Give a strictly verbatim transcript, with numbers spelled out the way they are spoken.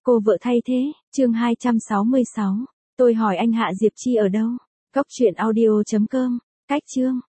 Cô vợ thay thế, chương hai trăm sáu mươi sáu. Tôi hỏi anh Hạ Diệp Chi ở đâu? Cốc truyện audio chấm com. Cách chương.